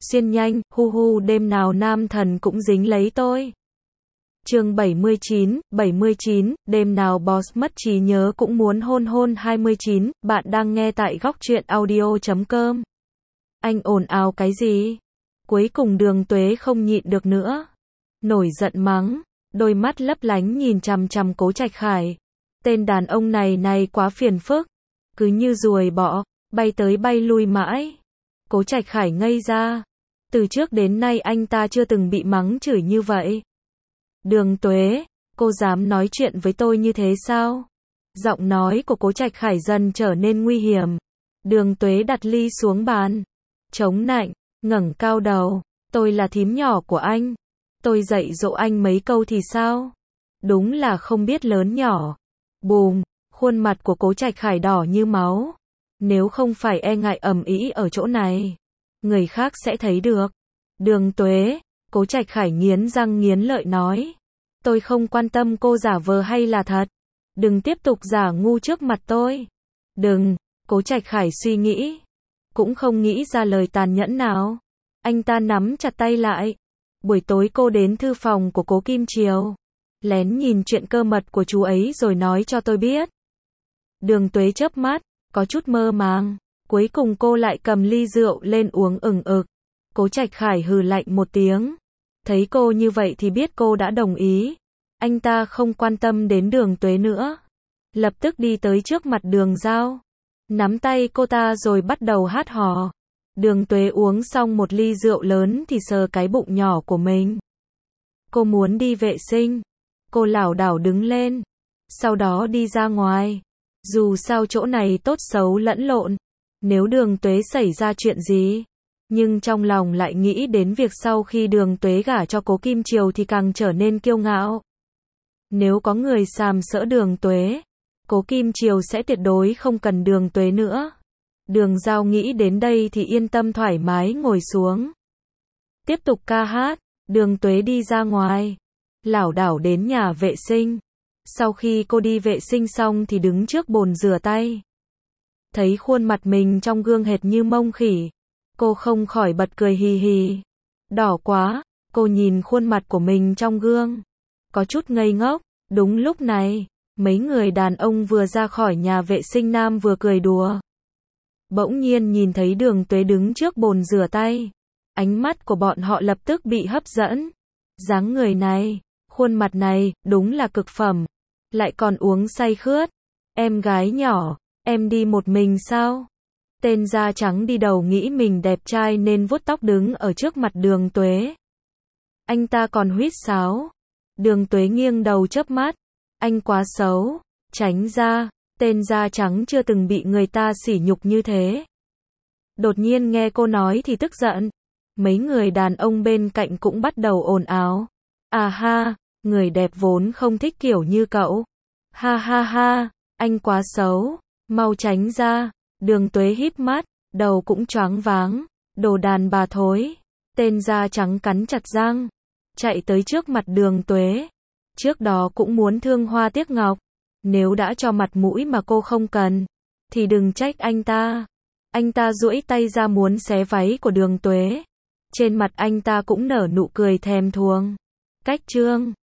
xuyên nhanh, hu hu đêm nào nam thần cũng dính lấy tôi. Chương 79, đêm nào boss mất trí nhớ cũng muốn hôn hôn 29, bạn đang nghe tại góc truyện audio.com. Anh ồn ào cái gì? Cuối cùng Đường Tuế không nhịn được nữa. Nổi giận mắng, đôi mắt lấp lánh nhìn chằm chằm Cố Trạch Khải. Tên đàn ông này quá phiền phức, cứ như ruồi bọ, bay tới bay lui mãi. Cố Trạch Khải ngây ra. Từ trước đến nay anh ta chưa từng bị mắng chửi như vậy. Đường Tuế, cô dám nói chuyện với tôi như thế sao? Giọng nói của Cố Trạch Khải dần trở nên nguy hiểm. Đường Tuế đặt ly xuống bàn, chống nạnh, ngẩng cao đầu. Tôi là thím nhỏ của anh. Tôi dạy dỗ anh mấy câu thì sao? Đúng là không biết lớn nhỏ. Bùm, khuôn mặt của Cố Trạch Khải đỏ như máu. Nếu không phải e ngại ầm ĩ ở chỗ này, người khác sẽ thấy được. Đường Tuế, Cố Trạch Khải nghiến răng nghiến lợi nói. Tôi không quan tâm cô giả vờ hay là thật. Đừng tiếp tục giả ngu trước mặt tôi. Đừng, Cố Trạch Khải suy nghĩ. Cũng không nghĩ ra lời tàn nhẫn nào. Anh ta nắm chặt tay lại. Buổi tối cô đến thư phòng của Cố Kim Triều. Lén nhìn chuyện cơ mật của chú ấy rồi nói cho tôi biết. Đường Tuế chớp mắt, có chút mơ màng. Cuối cùng cô lại cầm ly rượu lên uống ừng ực. Cố Trạch Khải hừ lạnh một tiếng. Thấy cô như vậy thì biết cô đã đồng ý. Anh ta không quan tâm đến Đường Tuế nữa. Lập tức đi tới trước mặt Đường Giao. Nắm tay cô ta rồi bắt đầu hát hò. Đường Tuế uống xong một ly rượu lớn thì sờ cái bụng nhỏ của mình. Cô muốn đi vệ sinh. Cô lảo đảo đứng lên. Sau đó đi ra ngoài. Dù sao chỗ này tốt xấu lẫn lộn. Nếu Đường Tuế xảy ra chuyện gì. Nhưng trong lòng lại nghĩ đến việc sau khi Đường Tuế gả cho Cố Kim Triều thì càng trở nên kiêu ngạo. Nếu có người sàm sỡ Đường Tuế, Cố Kim Triều sẽ tuyệt đối không cần Đường Tuế nữa. Đường Giao nghĩ đến đây thì yên tâm thoải mái ngồi xuống. Tiếp tục ca hát, Đường Tuế đi ra ngoài, lảo đảo đến nhà vệ sinh. Sau khi cô đi vệ sinh xong thì đứng trước bồn rửa tay. Thấy khuôn mặt mình trong gương hệt như mông khỉ. Cô không khỏi bật cười hì hì. Đỏ quá, cô nhìn khuôn mặt của mình trong gương. Có chút ngây ngốc. Đúng lúc này, mấy người đàn ông vừa ra khỏi nhà vệ sinh nam vừa cười đùa. Bỗng nhiên nhìn thấy Đường Tuế đứng trước bồn rửa tay. Ánh mắt của bọn họ lập tức bị hấp dẫn. Dáng người này, khuôn mặt này, đúng là cực phẩm. Lại còn uống say khướt. Em gái nhỏ, em đi một mình sao? Tên da trắng đi đầu nghĩ mình đẹp trai nên vuốt tóc đứng ở trước mặt Đường Tuế. Anh ta còn huýt sáo. Đường Tuế nghiêng đầu chớp mắt. Anh quá xấu. Tránh ra. Tên da trắng chưa từng bị người ta sỉ nhục như thế. Đột nhiên nghe cô nói thì tức giận. Mấy người đàn ông bên cạnh cũng bắt đầu ồn ào. À ha, người đẹp vốn không thích kiểu như cậu. Ha ha ha, anh quá xấu. Mau tránh ra. Đường Tuế híp mắt, đầu cũng choáng váng. Đồ đàn bà thối. Tên da trắng cắn chặt răng, chạy tới trước mặt Đường Tuế. Trước đó cũng muốn thương hoa tiếc ngọc. Nếu đã cho mặt mũi mà cô không cần, thì đừng trách anh ta. Anh ta duỗi tay ra muốn xé váy của Đường Tuế. Trên mặt anh ta cũng nở nụ cười thèm thuồng. Cách chương